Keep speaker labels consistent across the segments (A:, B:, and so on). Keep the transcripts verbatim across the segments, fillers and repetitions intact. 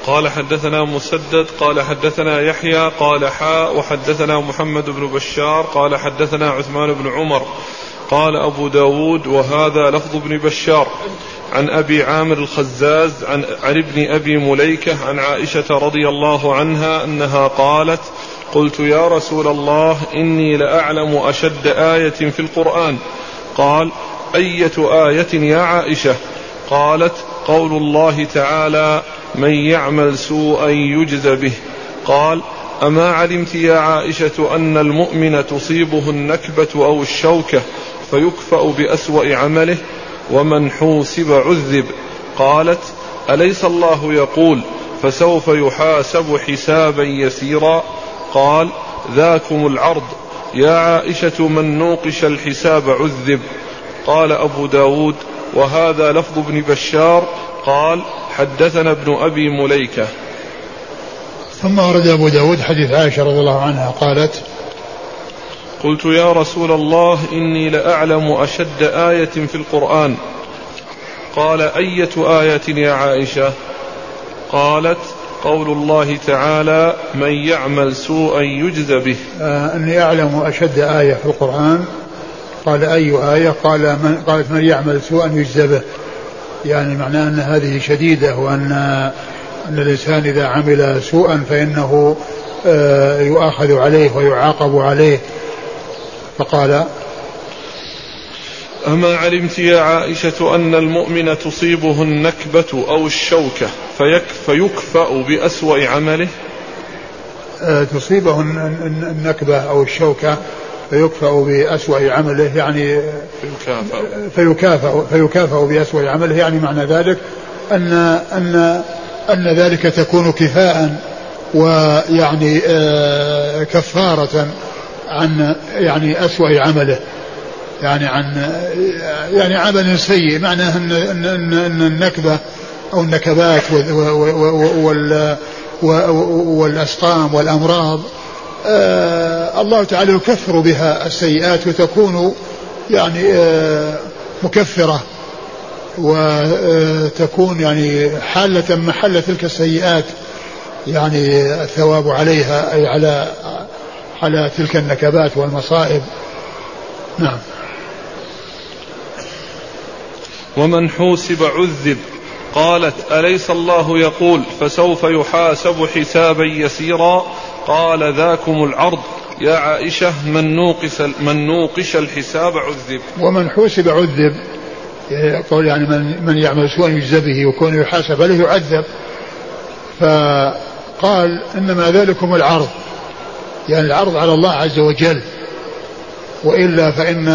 A: قال حدثنا مسدد قال حدثنا يحيى قال حاء وحدثنا محمد بن بشار قال حدثنا عثمان بن عمر قال أبو داود وهذا لفظ ابن بشار عن أبي عامر الخزاز عن, عن ابن أبي مليكة عن عائشة رضي الله عنها أنها قالت قلت يا رسول الله إني لأعلم أشد آية في القرآن. قال أية آية يا عائشة؟ قالت قول الله تعالى من يعمل سوءا يجز به. قال أما علمت يا عائشة أن المؤمن تصيبه النكبة أو الشوكة فيكفأ بأسوأ عمله ومن حوسب عذب؟ قالت أليس الله يقول فسوف يحاسب حسابا يسيرا؟ قال ذاكم العرض يا عائشة من نوقش الحساب عذب. قال أبو داود وهذا لفظ ابن بشار قال حدثنا ابن أبي مليكة.
B: ثم ورد أبو داود حديث عائشة رضي الله عنها قالت
A: قلت يا رسول الله إني لأعلم أشد آية في القرآن. قال أية آية يا عائشة؟ قالت قول الله تعالى من يعمل سوءا يجز به.
B: آه أني أعلم أشد آية في القرآن. قال أي آية؟ قال من قالت من يعمل سوءا يجز به، يعني معناه أن هذه شديدة، وأن أن الإنسان إذا عمل سوءا فإنه آه يؤاخذ عليه ويعاقب عليه. فقال
A: أما علمت يا عائشة أن المؤمن تصيبه النكبة أو الشوكة فيكفأ بأسوأ عمله؟
B: آه تصيبه النكبة أو الشوكة فيكفأ بأسوأ عمله، يعني فيكافأ فيكافأ, فيكافأ بأسوأ عمله، يعني معنى ذلك أن أن أن ذلك تكون كفاء ويعني آه كفارة عن يعني أسوأ عمله، يعني عن يعني عمل سيء. معناه أن, أن, أن, أن النكبة أو النكبات وال والأسقام والأمراض آه الله تعالى يكفر بها السيئات وتكون يعني آه مكفرة، وتكون يعني حالة محل تلك السيئات، يعني الثواب عليها أي على على تلك النكبات والمصائب. نعم.
A: ومن حوسب عذب. قالت أليس الله يقول فسوف يحاسب حسابا يسيرا؟ قال ذاكم العرض يا عائشة من نوقش, من نوقش الحساب عذب.
B: ومن حوسب عذب يقول يعني من, من يعمل سوءا يجزى به وكون يحاسب عليه يعذب. فقال إنما ذلكم العرض، يعني العرض على الله عز وجل، وإلا فإن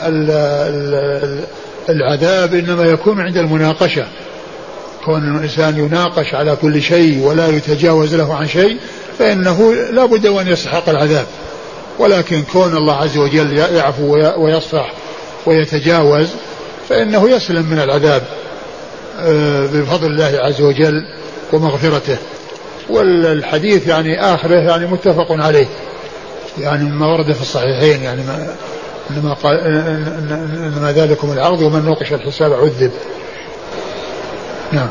B: العذاب إنما يكون عند المناقشة، كون الإنسان يناقش على كل شيء ولا يتجاوز له عن شيء فإنه لا بد وأن يستحق العذاب. ولكن كون الله عز وجل يعفو ويصفح ويتجاوز فإنه يسلم من العذاب بفضل الله عز وجل ومغفرته. والحديث يعني آخره يعني متفق عليه، يعني ما ورد في الصحيحين، يعني ما إنما قال إنما ذلكم العرض ومن نوقش الحساب عذب. نعم.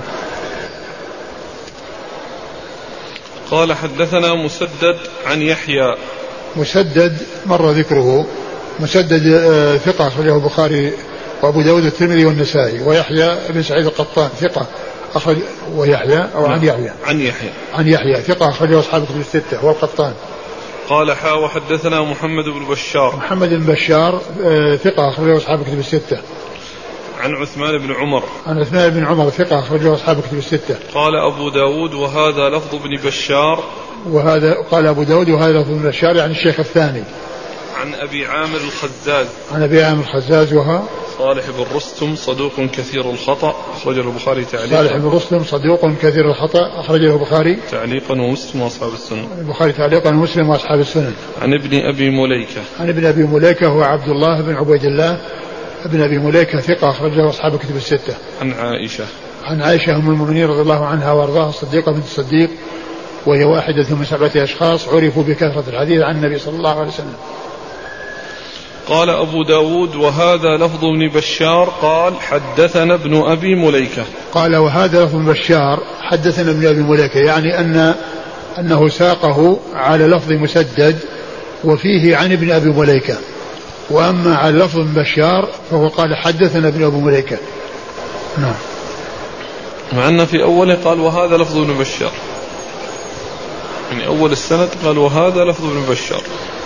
A: قال حدثنا مسدد عن يحيى.
B: مسدد مر ذكره، مسدد ثقة أخرجه البخاري وأبو داود الترمذي والنسائي. ويحيى بن سعيد القطان ثقة أخرج ويحيى أو عن يحيى
A: عن يحيى
B: عن يحيى ثقة أخرجه أصحاب الكتب الستة والقطان.
A: قال حا وحدثنا محمد بن بشار.
B: محمد بن بشار ثقة أخرجه أصحاب الكتب الستة.
A: عن عثمان بن عمر.
B: عن عثمان بن عمر ثقة أخرجه أصحاب الكتب الستة.
A: قال أبو داود وهذا لفظ ابن بشار.
B: وهذا قال أبو داود وهذا لفظ ابن بشار يعني الشيخ الثاني.
A: عن أبي عامر الخزاز.
B: عن أبي عامر الخزاز وها
A: صالح بن رستم صدوق كثير الخطأ أخرجه البخاري تعليقا.
B: صالح بن رستم صدوق كثير الخطأ أخرجه البخاري
A: تعليقا ومسلم وأصحاب السنن.
B: البخاري تعليقا ومسلم وأصحاب السنن.
A: عن ابن أبي مليكة.
B: عن ابن أبي مليكة هو عبد الله بن عبيد الله ابن أبي مليكة ثقة أخرجه أصحاب الكتب الستة.
A: عن عائشة.
B: عن عائشة أم المؤمنين رضي الله عنها وأرضاها الصديقة بنت الصديق، وهي واحدة من سبعة أشخاص عرفوا بكثرة الحديث عن النبي صلى الله عليه وسلم.
A: قال أبو داود وهذا لفظ ابن بشار قال حدثنا ابن أبي مليكة.
B: قال وهذا لفظ بشار حدثنا ابن أبي مليكة، يعني أن أنه ساقه على لفظ مسدد وفيه عن ابن أبي مليكة، وأما على لفظ بشار فهو قال حدثنا ابن أبي مليكة. نعم.
A: مع أن في أوله قال وهذا لفظ ابن بشار، يعني أول السند قال وهذا لفظ ابن بشار.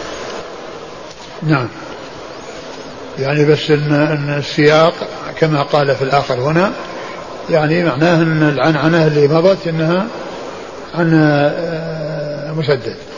B: نعم، يعني بس إن, إن السياق كما قال في الآخر هنا، يعني معناه أن العنعنة اللي مضت إنها عن مسدد.